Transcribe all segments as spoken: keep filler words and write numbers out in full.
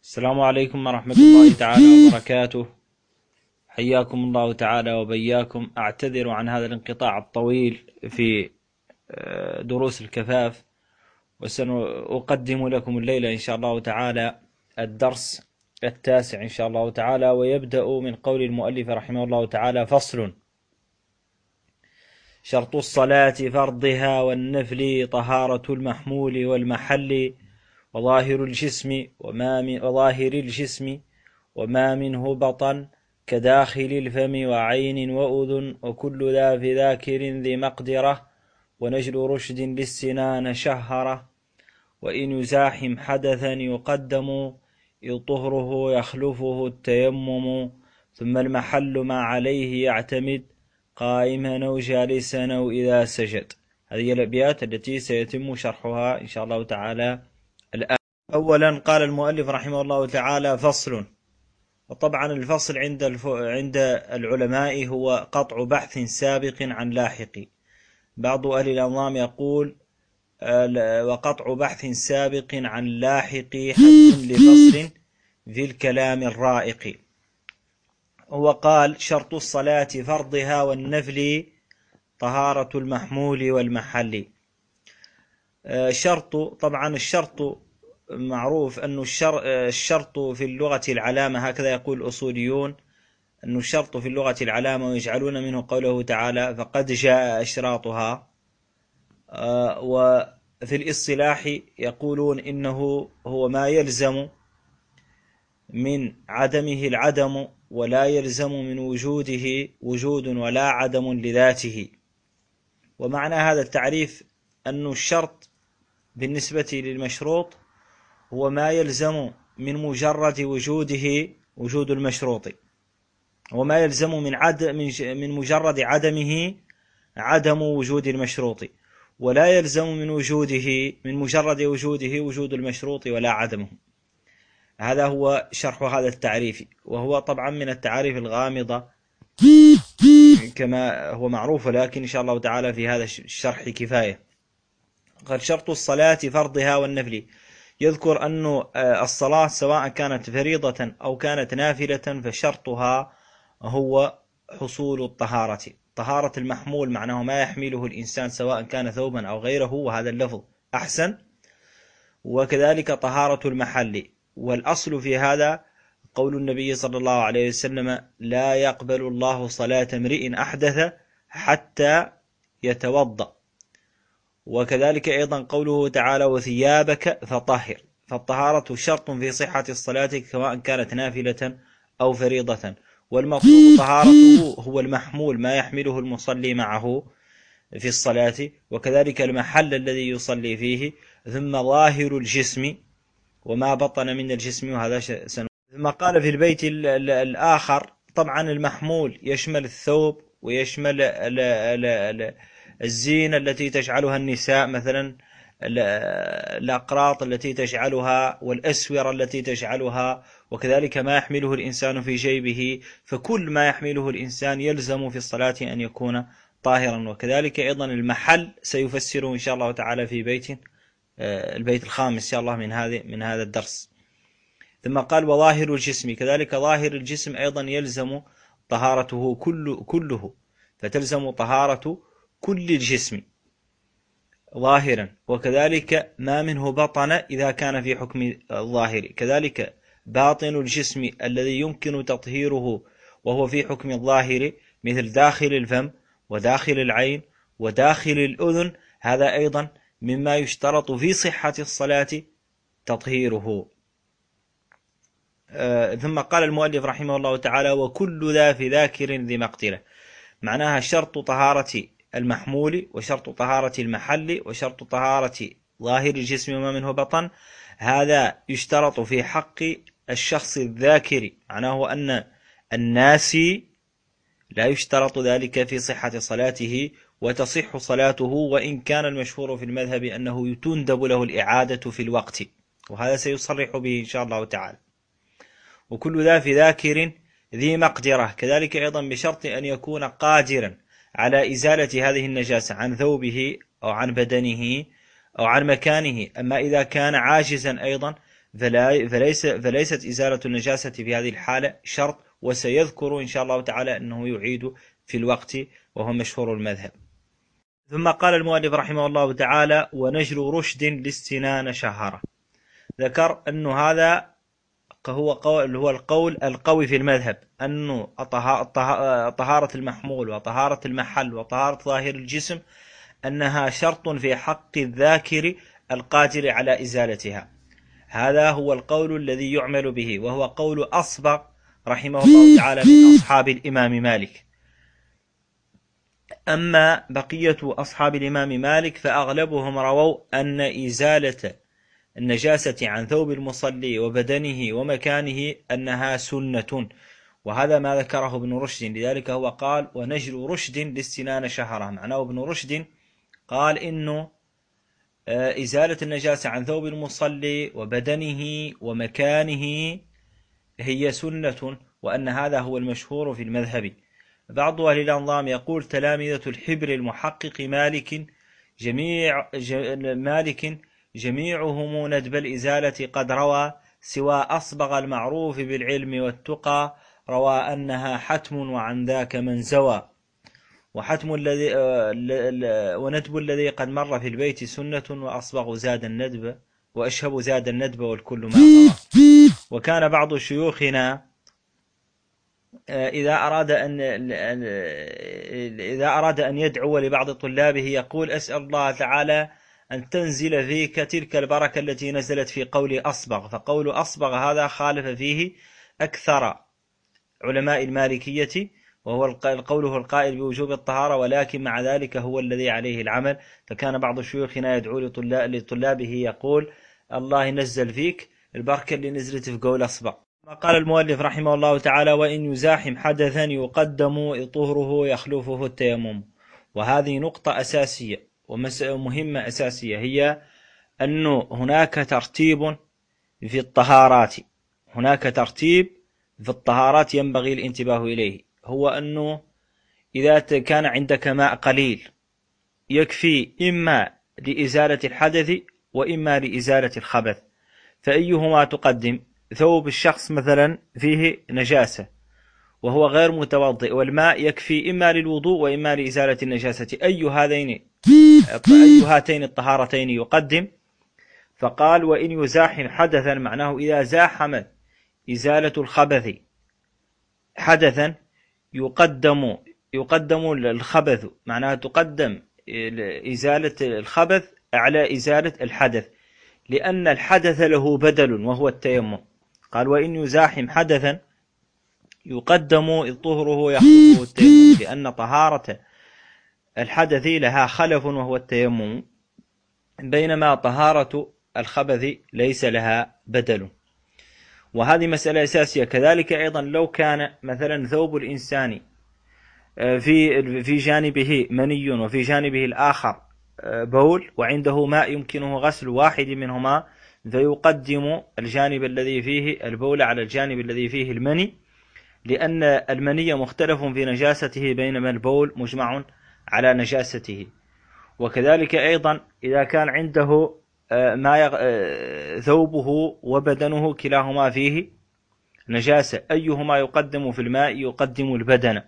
السلام عليكم ورحمة الله تعالى وبركاته. حياكم الله تعالى وبياكم. أعتذر عن هذا الانقطاع الطويل في دروس الكفاف، وسنقدم لكم الليلة إن شاء الله تعالى الدرس التاسع إن شاء الله تعالى، ويبدأ من قول المؤلف رحمه الله تعالى: فصل: شرط الصلاة فرضها والنفل طهارة المحمول والمحل وظاهر الجسم وما من وظاهر الجسم وما منه بطن كداخل الفم وعين وأذن وكل ذا في ذاكر ذي مقدرة ونجل رشد للسنان شهرة وإن يزاحم حدثا يقدم إذ طهره يخلفه التيمم ثم المحل ما عليه يعتمد قائما أو جالسا أو إذا سجد. هذه الأبيات التي سيتم شرحها إن شاء الله تعالى الآن. أولا قال المؤلف رحمه الله تعالى: فصل. وطبعا الفصل عند الف... عند العلماء هو قطع بحث سابق عن لاحق. بعض أهل الأنظام يقول وقطع بحث سابق عن لاحق حد لفصل في الكلام الرائق. هو قال: شرط الصلاة فرضها والنفل طهارة المحمول والمحل. شرط، طبعا الشرط معروف أن الشرط في اللغة العلامة، هكذا يقول الأصوليون، أن الشرط في اللغة العلامة، ويجعلون منه قوله تعالى: فقد جاء أشراطها. وفي الاصطلاح يقولون إنه هو ما يلزم من عدمه العدم ولا يلزم من وجوده وجود ولا عدم لذاته. ومعنى هذا التعريف أن الشرط بالنسبة للمشروط هو ما يلزم من مجرد وجوده وجود المشروط، وما يلزم من عدم من مجرد عدمه عدم وجود المشروط، ولا يلزم من وجوده من مجرد وجوده وجود المشروط ولا عدمه. هذا هو شرح هذا التعريف، وهو طبعا من التعاريف الغامضة كما هو معروف، ولكن إن شاء الله تعالى في هذا الشرح كفاية. قال: شرط الصلاة فرضها والنفل. يذكر أن الصلاة سواء كانت فريضة أو كانت نافلة فشرطها هو حصول الطهارة. طهارة المحمول معناه ما يحمله الإنسان سواء كان ثوبا أو غيره، وهذا اللفظ أحسن. وكذلك طهارة المحل. والأصل في هذا قول النبي صلى الله عليه وسلم: لا يقبل الله صلاة امرئ أحدث حتى يتوضأ. وكذلك أيضا قوله تعالى: وثيابك فطهر. فالطهارة شرط في صحة الصلاة سواء كانت نافلة أو فريضة. والمطلوب طهارته هو المحمول ما يحمله المصلي معه في الصلاة، وكذلك المحل الذي يصلي فيه، ثم ظاهر الجسم وما بطن من الجسم، وهذا سن. ثم قال في البيت الآخر: طبعا المحمول يشمل الثوب ويشمل ال ال ال الزينة التي تجعلها النساء، مثلا الأقراط التي تجعلها والأسور التي تجعلها، وكذلك ما يحمله الإنسان في جيبه. فكل ما يحمله الإنسان يلزم في الصلاة أن يكون طاهرا. وكذلك أيضا المحل سيفسره إن شاء الله تعالى في بيت البيت الخامس إن شاء الله من هذه من هذا الدرس. ثم قال: وظاهر الجسم. كذلك ظاهر الجسم أيضا يلزم طهارته كل كله، فتلزم طهارة كل الجسم ظاهرا. وكذلك ما منه بطن إذا كان في حكم الظاهر. كذلك باطن الجسم الذي يمكن تطهيره وهو في حكم الظاهر، مثل داخل الفم وداخل العين وداخل الأذن، هذا أيضا مما يشترط في صحة الصلاة تطهيره. آه ثم قال المؤلف رحمه الله تعالى: وكل ذا في ذاكر ذي مقدرة. معناها شرط طهارة المحمول وشرط طهارة المحل وشرط طهارة ظاهر الجسم وما منه بطن، هذا يشترط في حق الشخص الذاكر. معناه أن الناسي لا يشترط ذلك في صحة صلاته، وتصح صلاته وإن كان المشهور في المذهب أنه تندب له الإعادة في الوقت، وهذا سيصرح به إن شاء الله تعالى. وكل ذا في ذاكر ذي مقدرة. كذلك أيضا بشرط أن يكون قادرا على إزالة هذه النجاسة عن ثوبه أو عن بدنه أو عن مكانه. أما إذا كان عاجزا أيضا فليس فليست إزالة النجاسة في هذه الحالة شرط، وسيذكر إن شاء الله تعالى أنه يعيد في الوقت، وهو مشهور المذهب. ثم قال المؤلف رحمه الله تعالى: ونجل رشد لاستنان شهرة. ذكر أنه هذا هو قول هو القول القوي في المذهب، أنه طهارة المحمول وطهارة المحل وطهارة ظاهر الجسم أنها شرط في حق الذاكر القادر على إزالتها. هذا هو القول الذي يعمل به، وهو قول أصبغ رحمه الله تعالى من أصحاب الإمام مالك. أما بقية أصحاب الإمام مالك فأغلبهم رووا أن إزالة النجاسة عن ثوب المصلي وبدنه ومكانه أنها سنة، وهذا ما ذكره ابن رشد. لذلك هو قال: ونجل رشد لاستنان شهرة. معناه ابن رشد قال إنه إزالة النجاسة عن ثوب المصلي وبدنه ومكانه هي سنة، وأن هذا هو المشهور في المذهب. بعض أهل الأنظام يقول: تلامذة الحبر المحقق مالك جميع مالك جميعهم ندب الإزالة قد روى، سوى أصبغ المعروف بالعلم والتقى روى أنها حتم وعن ذاك من زوى. وحتم الذي وندب الذي قد مر في البيت سنة، وأصبغ زاد الندب وأشهب زاد الندب والكل ما قرأ. وكان بعض شيوخنا إذا أراد أن إذا أراد أن يدعو لبعض طلابه يقول: أسأل الله تعالى أن تنزل فيك تلك البركة التي نزلت في قول أصبغ. فقول أصبغ هذا خالف فيه أكثر علماء المالكية، وهو قوله القائل بوجوب الطهارة، ولكن مع ذلك هو الذي عليه العمل. فكان بعض شيوخنا يدعو لطلابه يقول: الله ينزل فيك البركة اللي نزلت في قول أصبغ. قال المؤلف رحمه الله تعالى: وإن يزاحم حدثا يقدم طهره يخلفه التيمم. وهذه نقطة أساسية ومهمة أساسية، هي أنه هناك ترتيب في الطهارات هناك ترتيب في الطهارات ينبغي الانتباه إليه. هو أنه إذا كان عندك ماء قليل يكفي إما لإزالة الحدث وإما لإزالة الخبث، فأيهما تقدم؟ ثوب الشخص مثلا فيه نجاسة وهو غير متوضئ، والماء يكفي إما للوضوء وإما لإزالة النجاسة، أي هذين أي هاتين الطهارتين يقدم؟ فقال: وإن يزاحم حدثا، معناه إذا زاحم إزالة الخبث حدثا يقدم يقدم الخبث، معناها تقدم إزالة الخبث على إزالة الحدث، لأن الحدث له بدل وهو التيمم. قال: وإن يزاحم حدثا يقدم طهره يخلفه التيمم، لأن طهارة الحدث لها خلف وهو التيمم، بينما طهارة الخبث ليس لها بدل. وهذه مسألة أساسية. كذلك أيضا لو كان مثلا ثوب الإنسان في في جانبه مني وفي جانبه الآخر بول، وعنده ماء يمكنه غسل واحد منهما، فيقدم الجانب الذي فيه البول على الجانب الذي فيه المني، لأن المني مختلف في نجاسته بينما البول مجمع على نجاسته. وكذلك أيضا إذا كان عنده ما يغ... ثوبه وبدنه كلاهما فيه نجاسة، أيهما يقدم في الماء؟ يقدم البدن،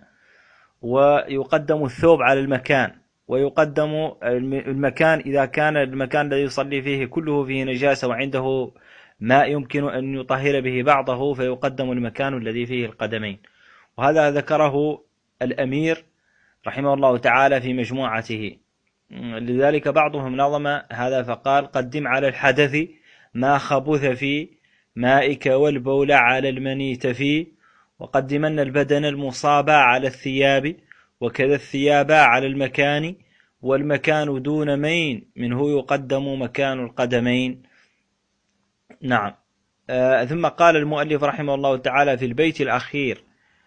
ويقدم الثوب على المكان، ويقدم المكان إذا كان المكان الذي يصلي فيه كله فيه نجاسة وعنده ماء يمكن أن يطهر به بعضه، فيقدم المكان الذي فيه القدمين. وهذا ذكره الأمير رحمه الله تعالى في مجموعته. لذلك بعضهم نظم هذا فقال: قدم على الحدث ما خبث في مائك والبول على المني تفي، وقدمن البدن المصاب على الثياب، وكذا الثياب على المكان، والمكان دون مين منه يقدم مكان القدمين. نعم. آه ثم قال المؤلف رحمه الله تعالى في البيت الأخير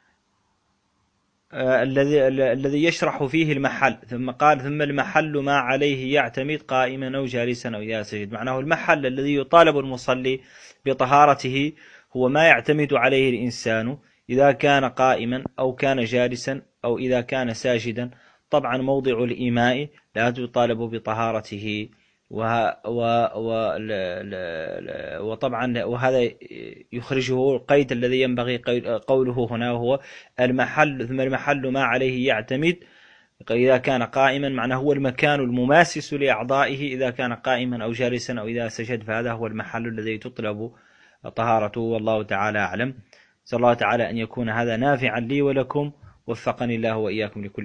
آه الذي الذي يشرح فيه المحل، ثم قال: ثم المحل ما عليه يعتمد قائما أو جالسا أو إذا سجد. معناه المحل الذي يطالب المصلي بطهارته هو ما يعتمد عليه الإنسان إذا كان قائما أو كان جالسا أو إذا كان ساجدا. طبعا موضع الإيماء لا يطالب بطهارته وطبعا وهذا يخرجه القيد الذي ينبغي قوله هنا، وهو المحل، ثم المحل ما عليه يعتمد إذا كان قائما، معناه هو المكان المماسس لأعضائه إذا كان قائما أو جالسا أو إذا سجد، فهذا هو المحل الذي تطلب طهارته. والله تعالى أعلم. نسأل الله تعالى أن يكون هذا نافعا لي ولكم، وفقني الله وإياكم لكل